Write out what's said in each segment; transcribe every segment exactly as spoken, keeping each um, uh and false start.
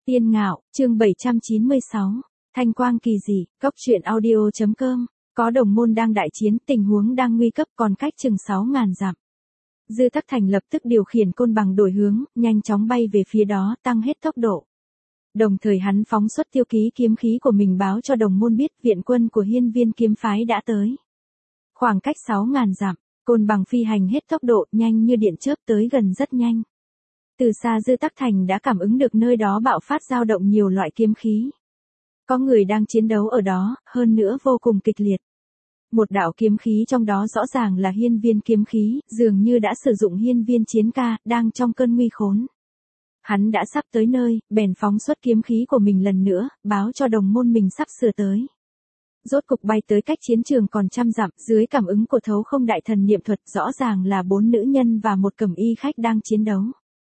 Tiên Ngạo, chương bảy trăm chín mươi sáu. Thanh quang kỳ dị, cốc truyện audio.com. Có đồng môn đang đại chiến, tình huống đang nguy cấp còn cách chừng sáu ngàn dặm. Dư Tắc Thành lập tức điều khiển côn bằng đổi hướng, nhanh chóng bay về phía đó, tăng hết tốc độ. Đồng thời hắn phóng xuất tiêu ký kiếm khí của mình báo cho đồng môn biết viện quân của Hiên Viên kiếm phái đã tới. Khoảng cách sáu ngàn dặm, côn bằng phi hành hết tốc độ, nhanh như điện chớp tới gần rất nhanh. Từ xa Dư Tắc Thành đã cảm ứng được nơi đó bạo phát dao động nhiều loại kiếm khí. Có người đang chiến đấu ở đó, hơn nữa vô cùng kịch liệt. Một đạo kiếm khí trong đó rõ ràng là Hiên Viên kiếm khí, dường như đã sử dụng Hiên Viên chiến ca, đang trong cơn nguy khốn. Hắn đã sắp tới nơi, bèn phóng xuất kiếm khí của mình lần nữa, báo cho đồng môn mình sắp sửa tới. Rốt cục bay tới cách chiến trường còn trăm dặm, dưới cảm ứng của thấu không đại thần niệm thuật rõ ràng là bốn nữ nhân và một cẩm y khách đang chiến đấu.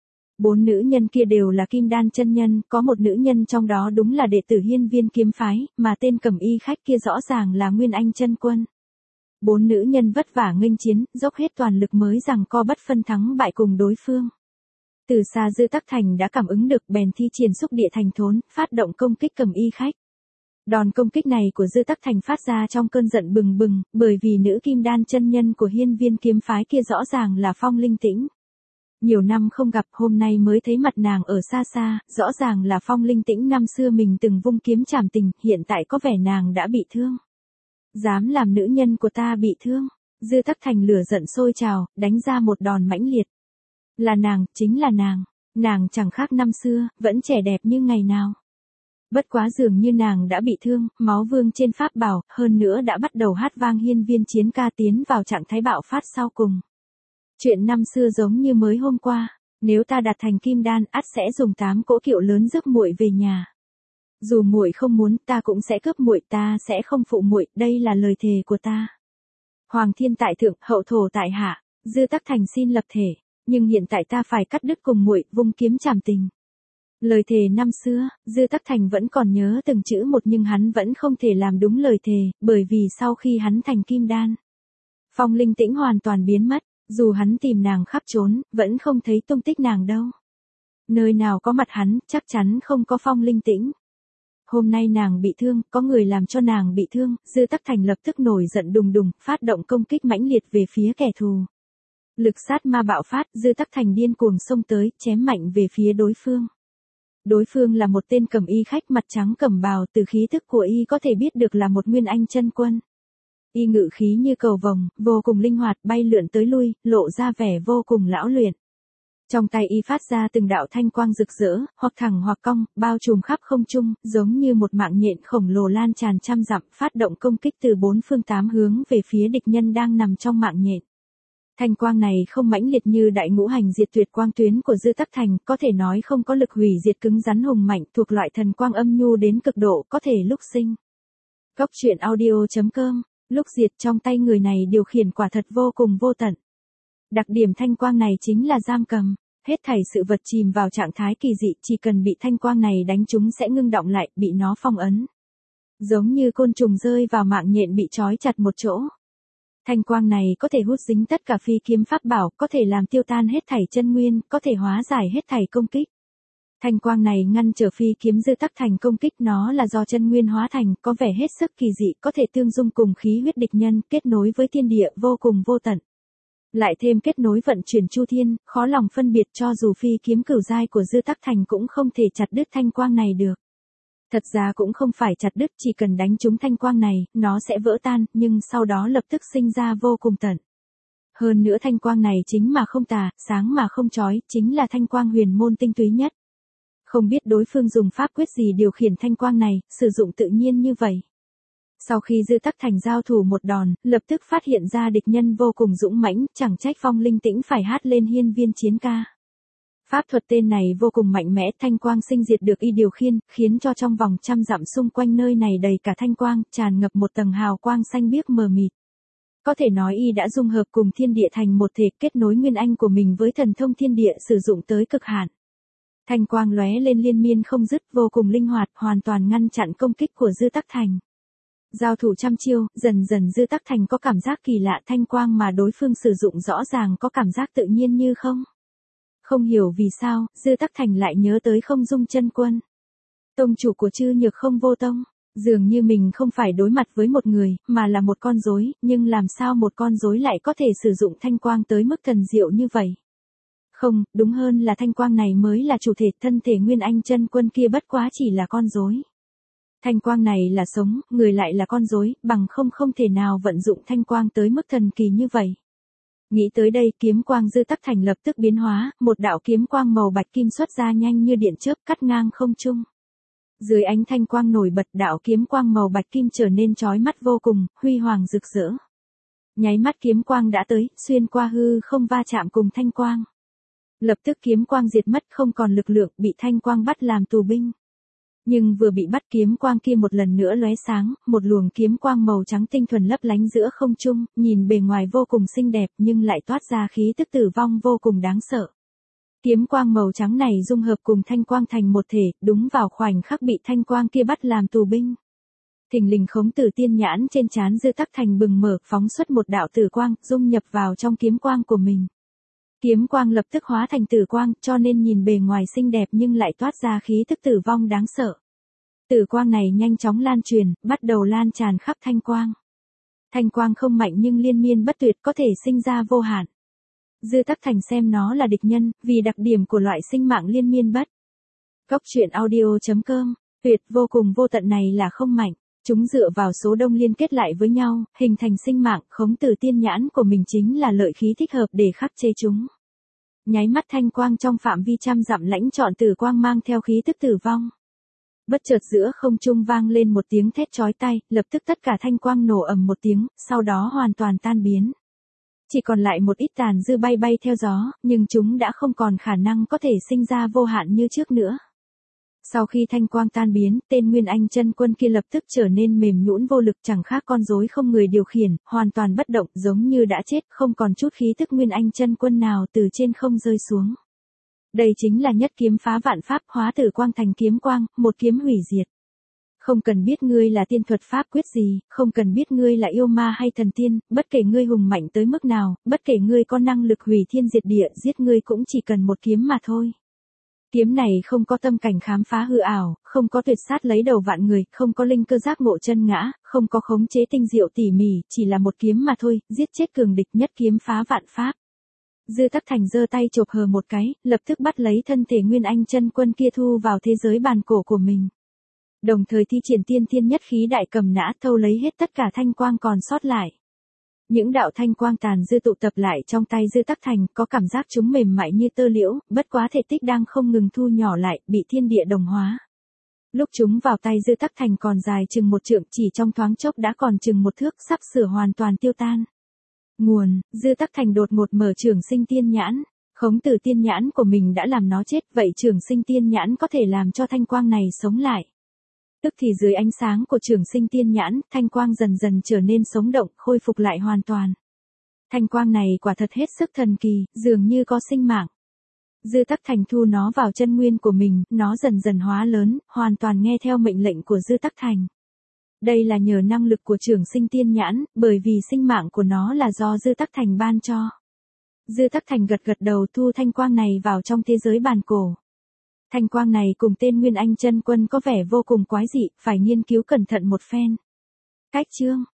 Bốn nữ nhân kia đều là kim đan chân nhân, có một nữ nhân trong đó đúng là đệ tử Hiên Viên kiếm phái, mà tên cẩm y khách kia rõ ràng là Nguyên Anh chân quân. Bốn nữ nhân vất vả nghênh chiến, dốc hết toàn lực mới giằng co bất phân thắng bại cùng đối phương. Từ xa Dư Tắc Thành đã cảm ứng được, bèn thi triển xúc địa thành thốn, phát động công kích cẩm y khách. Đòn công kích này của Dư Tắc Thành phát ra trong cơn giận bừng bừng, bởi vì nữ kim đan chân nhân của Hiên Viên kiếm phái kia rõ ràng là Phong Linh Tĩnh. Nhiều năm không gặp, hôm nay mới thấy mặt nàng ở xa xa, rõ ràng là Phong Linh Tĩnh năm xưa mình từng vung kiếm trảm tình, hiện tại có vẻ nàng đã bị thương. Dám làm nữ nhân của ta bị thương. Dư Tắc Thành lửa giận sôi trào, đánh ra một đòn mãnh liệt. Là nàng, chính là nàng. Nàng chẳng khác năm xưa, vẫn trẻ đẹp như ngày nào. Bất quá dường như nàng đã bị thương, máu vương trên pháp bảo, hơn nữa đã bắt đầu hát vang Hiên Viên chiến ca tiến vào trạng thái bạo phát sau cùng. Chuyện năm xưa giống như mới hôm qua, nếu ta đạt thành kim đan, ắt sẽ dùng tám cỗ kiệu lớn rước muội về nhà. Dù muội không muốn, ta cũng sẽ cướp muội, ta sẽ không phụ muội, đây là lời thề của ta. Hoàng thiên tại thượng, hậu thổ tại hạ, Dư Tắc Thành xin lập thể, nhưng hiện tại ta phải cắt đứt cùng muội, vung kiếm trảm tình. Lời thề năm xưa, Dư Tắc Thành vẫn còn nhớ từng chữ một, nhưng hắn vẫn không thể làm đúng lời thề, bởi vì sau khi hắn thành kim đan, Phong Linh Tĩnh hoàn toàn biến mất. Dù hắn tìm nàng khắp trốn, vẫn không thấy tung tích nàng đâu. Nơi nào có mặt hắn, chắc chắn không có Phong Linh Tĩnh. Hôm nay nàng bị thương, có người làm cho nàng bị thương, Dư Tắc Thành lập tức nổi giận đùng đùng, phát động công kích mãnh liệt về phía kẻ thù. Lực sát ma bạo phát, Dư Tắc Thành điên cuồng xông tới, chém mạnh về phía đối phương. Đối phương là một tên cẩm y khách mặt trắng cẩm bào, từ khí thức của y có thể biết được là một Nguyên Anh chân quân. Y ngự khí như cầu vồng, vô cùng linh hoạt, bay lượn tới lui, lộ ra vẻ vô cùng lão luyện. Trong tay y phát ra từng đạo thanh quang rực rỡ, hoặc thẳng hoặc cong, bao trùm khắp không trung, giống như một mạng nhện khổng lồ lan tràn trăm dặm, phát động công kích từ bốn phương tám hướng về phía địch nhân đang nằm trong mạng nhện. Thanh quang này không mãnh liệt như đại ngũ hành diệt tuyệt quang tuyến của Dư Tắc Thành, có thể nói không có lực hủy diệt cứng rắn hùng mạnh, thuộc loại thần quang âm nhu đến cực độ, có thể lúc sinh. Cốc truyện audio.com. Lúc diệt trong tay người này điều khiển quả thật vô cùng vô tận. Đặc điểm thanh quang này chính là giam cầm, hết thảy sự vật chìm vào trạng thái kỳ dị, chỉ cần bị thanh quang này đánh trúng sẽ ngưng động lại, bị nó phong ấn. Giống như côn trùng rơi vào mạng nhện bị trói chặt một chỗ. Thanh quang này có thể hút dính tất cả phi kiếm pháp bảo, có thể làm tiêu tan hết thảy chân nguyên, có thể hóa giải hết thảy công kích. Thanh quang này ngăn trở phi kiếm Dư Tắc Thành công kích, nó là do chân nguyên hóa thành, có vẻ hết sức kỳ dị, có thể tương dung cùng khí huyết địch nhân, kết nối với thiên địa vô cùng vô tận. Lại thêm kết nối vận chuyển chu thiên, khó lòng phân biệt, cho dù phi kiếm cửu giai của Dư Tắc Thành cũng không thể chặt đứt thanh quang này được. Thật ra cũng không phải chặt đứt, chỉ cần đánh trúng thanh quang này, nó sẽ vỡ tan, nhưng sau đó lập tức sinh ra vô cùng tận. Hơn nữa thanh quang này chính mà không tà, sáng mà không chói, chính là thanh quang huyền môn tinh túy nhất. Không biết đối phương dùng pháp quyết gì điều khiển thanh quang này, sử dụng tự nhiên như vậy. Sau khi Dư Tắc Thành giao thủ một đòn, lập tức phát hiện ra địch nhân vô cùng dũng mãnh, chẳng trách Phong Linh Tĩnh phải hát lên Hiên Viên chiến ca. Pháp thuật tên này vô cùng mạnh mẽ, thanh quang sinh diệt được y điều khiển, khiến cho trong vòng trăm dặm xung quanh nơi này đầy cả thanh quang, tràn ngập một tầng hào quang xanh biếc mờ mịt. Có thể nói y đã dung hợp cùng thiên địa thành một thể, kết nối nguyên anh của mình với thần thông thiên địa sử dụng tới cực hạn. Thanh quang lóe lên liên miên không dứt, vô cùng linh hoạt, hoàn toàn ngăn chặn công kích của Dư Tắc Thành. Giao thủ trăm chiêu, dần dần Dư Tắc Thành có cảm giác kỳ lạ, thanh quang mà đối phương sử dụng rõ ràng có cảm giác tự nhiên như không. Không hiểu vì sao, Dư Tắc Thành lại nhớ tới Không Dung chân quân. Tông chủ của Chư Nhược Không Vô Tông, dường như mình không phải đối mặt với một người, mà là một con rối, nhưng làm sao một con rối lại có thể sử dụng thanh quang tới mức thần diệu như vậy? Không, đúng hơn là thanh quang này mới là chủ thể, thân thể Nguyên Anh chân quân kia bất quá chỉ là con rối. Thanh quang này là sống, người lại là con rối, bằng không không thể nào vận dụng thanh quang tới mức thần kỳ như vậy. Nghĩ tới đây, kiếm quang Dư Tắc Thành lập tức biến hóa, một đạo kiếm quang màu bạch kim xuất ra nhanh như điện chớp cắt ngang không trung. Dưới ánh thanh quang nổi bật, đạo kiếm quang màu bạch kim trở nên chói mắt vô cùng, huy hoàng rực rỡ. Nháy mắt kiếm quang đã tới, xuyên qua hư không va chạm cùng thanh quang. Lập tức kiếm quang diệt mất, không còn lực lượng, bị thanh quang bắt làm tù binh. Nhưng vừa bị bắt, kiếm quang kia một lần nữa lóe sáng, một luồng kiếm quang màu trắng tinh thuần lấp lánh giữa không trung, nhìn bề ngoài vô cùng xinh đẹp nhưng lại toát ra khí tức tử vong vô cùng đáng sợ. Kiếm quang màu trắng này dung hợp cùng thanh quang thành một thể, đúng vào khoảnh khắc bị thanh quang kia bắt làm tù binh. Thình lình Khống Tử Tiên Nhãn trên trán Dư Tắc Thành bừng mở, phóng xuất một đạo tử quang, dung nhập vào trong kiếm quang của mình. Kiếm quang lập tức hóa thành tử quang, cho nên nhìn bề ngoài xinh đẹp nhưng lại toát ra khí tức tử vong đáng sợ. Tử quang này nhanh chóng lan truyền, bắt đầu lan tràn khắp thanh quang. Thanh quang không mạnh nhưng liên miên bất tuyệt, có thể sinh ra vô hạn. Dư Tắc Thành xem nó là địch nhân, vì đặc điểm của loại sinh mạng liên miên bất. Cốc truyện audio chấm com, tuyệt vô cùng vô tận này là không mạnh. Chúng dựa vào số đông liên kết lại với nhau, hình thành sinh mạng. Khống Tử Tiên Nhãn của mình chính là lợi khí thích hợp để khắc chế chúng. Nháy mắt thanh quang trong phạm vi trăm dặm lãnh trọn tử quang mang theo khí tức tử vong. Bất chợt giữa không trung vang lên một tiếng thét chói tai, lập tức tất cả thanh quang nổ ầm một tiếng, sau đó hoàn toàn tan biến. Chỉ còn lại một ít tàn dư bay bay theo gió, nhưng chúng đã không còn khả năng có thể sinh ra vô hạn như trước nữa. Sau khi thanh quang tan biến, tên Nguyên Anh chân quân kia lập tức trở nên mềm nhũn vô lực, chẳng khác con rối không người điều khiển, hoàn toàn bất động, giống như đã chết, không còn chút khí tức Nguyên Anh chân quân nào từ trên không rơi xuống. Đây chính là nhất kiếm phá vạn pháp, hóa tử quang thành kiếm quang, một kiếm hủy diệt. Không cần biết ngươi là tiên thuật pháp quyết gì, không cần biết ngươi là yêu ma hay thần tiên, bất kể ngươi hùng mạnh tới mức nào, bất kể ngươi có năng lực hủy thiên diệt địa, giết ngươi cũng chỉ cần một kiếm mà thôi. Kiếm này không có tâm cảnh khám phá hư ảo, không có tuyệt sát lấy đầu vạn người, không có linh cơ giác ngộ chân ngã, không có khống chế tinh diệu tỉ mỉ, chỉ là một kiếm mà thôi, giết chết cường địch, nhất kiếm phá vạn pháp. Dư Tắc Thành giơ tay chộp hờ một cái, lập tức bắt lấy thân thể Nguyên Anh chân quân kia thu vào thế giới bàn cổ của mình. Đồng thời thi triển tiên thiên nhất khí đại cầm nã, thâu lấy hết tất cả thanh quang còn sót lại. Những đạo thanh quang tàn dư tụ tập lại trong tay Dư Tắc Thành, có cảm giác chúng mềm mại như tơ liễu, bất quá thể tích đang không ngừng thu nhỏ lại, bị thiên địa đồng hóa. Lúc chúng vào tay Dư Tắc Thành còn dài chừng một trượng, chỉ trong thoáng chốc đã còn chừng một thước, sắp sửa hoàn toàn tiêu tan. Nguồn, Dư Tắc Thành đột ngột mở Trường Sinh Tiên Nhãn. Khống Tử Tiên Nhãn của mình đã làm nó chết, vậy Trường Sinh Tiên Nhãn có thể làm cho thanh quang này sống lại. Tức thì dưới ánh sáng của Trường Sinh Tiên Nhãn, thanh quang dần dần trở nên sống động, khôi phục lại hoàn toàn. Thanh quang này quả thật hết sức thần kỳ, dường như có sinh mạng. Dư Tắc Thành thu nó vào chân nguyên của mình, nó dần dần hóa lớn, hoàn toàn nghe theo mệnh lệnh của Dư Tắc Thành. Đây là nhờ năng lực của Trường Sinh Tiên Nhãn, bởi vì sinh mạng của nó là do Dư Tắc Thành ban cho. Dư Tắc Thành gật gật đầu thu thanh quang này vào trong thế giới bàn cổ. Thanh quang này cùng tên Nguyên Anh chân quân có vẻ vô cùng quái dị, phải nghiên cứu cẩn thận một phen. Cách chương